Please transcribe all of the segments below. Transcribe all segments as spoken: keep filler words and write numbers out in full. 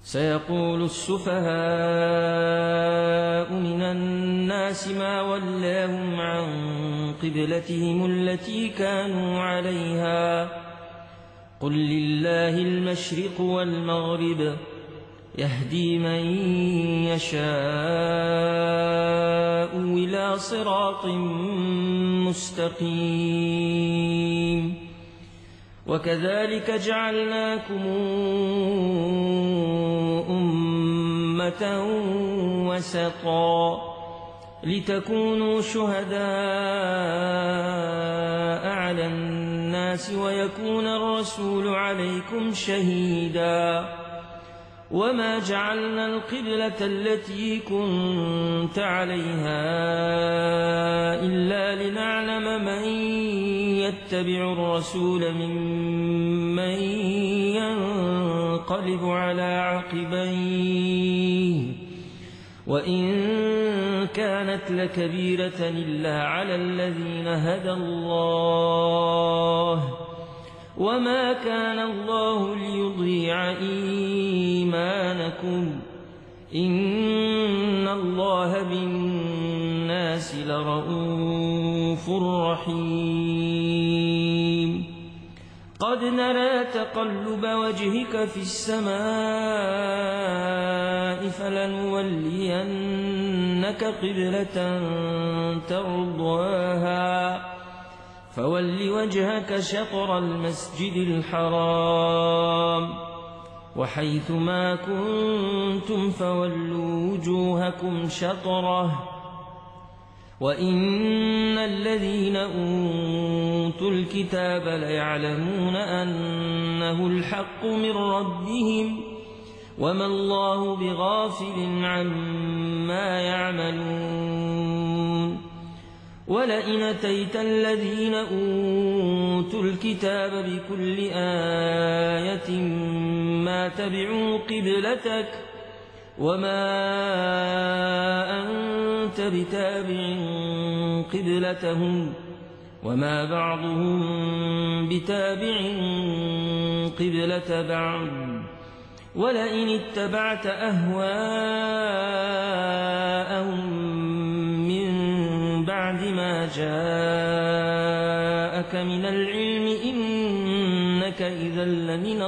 سيقول السفهاء من الناس ما ولاهم عن قبلتهم التي كانوا عليها قل لله المشرق والمغرب يهدي من يشاء إلى صراط مستقيم وكذلك جعلناكم أمة وسطا لتكونوا شهداء على الناس ويكون الرسول عليكم شهيدا وما جعلنا القبلة التي كنت عليها إلا لنعلم من يتبع الرسول ممن ينقلب على عقبيه وإن كانت لكبيرة إلا على الذين هدى الله وما كان الله ليضيع إيمانكم إن الله بالناس لرءوف رحيم قد نرى تقلب وجهك في السماء فلنولينك قبلة ترضاها فول وجهك شطر المسجد الحرام وحيث ما كنتم فولوا وجوهكم شطره وإن الذين أوتوا الكتاب ليعلمون أنه الحق من ربهم وما الله بغافل عما يعملون ولئن أتيت الذين أوتوا الكتاب بكل آية ما تبعوا قبلتك وما أنت بتابع قبلتهم وما بعضهم بتابع قبلة بعض ولئن اتبعت أهواءهم من بعد ما جاءك من العلم إنك إذا لمن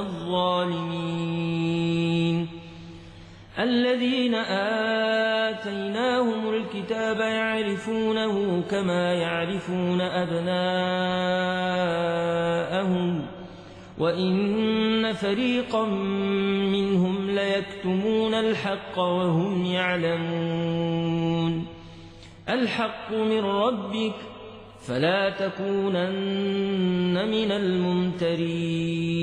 الظالمين الذين آتيناهم الكتاب يعرفونه كما يعرفون أبناءهم وإن فريقا منهم ليكتمون الحق وهم يعلمون الحق من ربك فلا تكونن من الممترين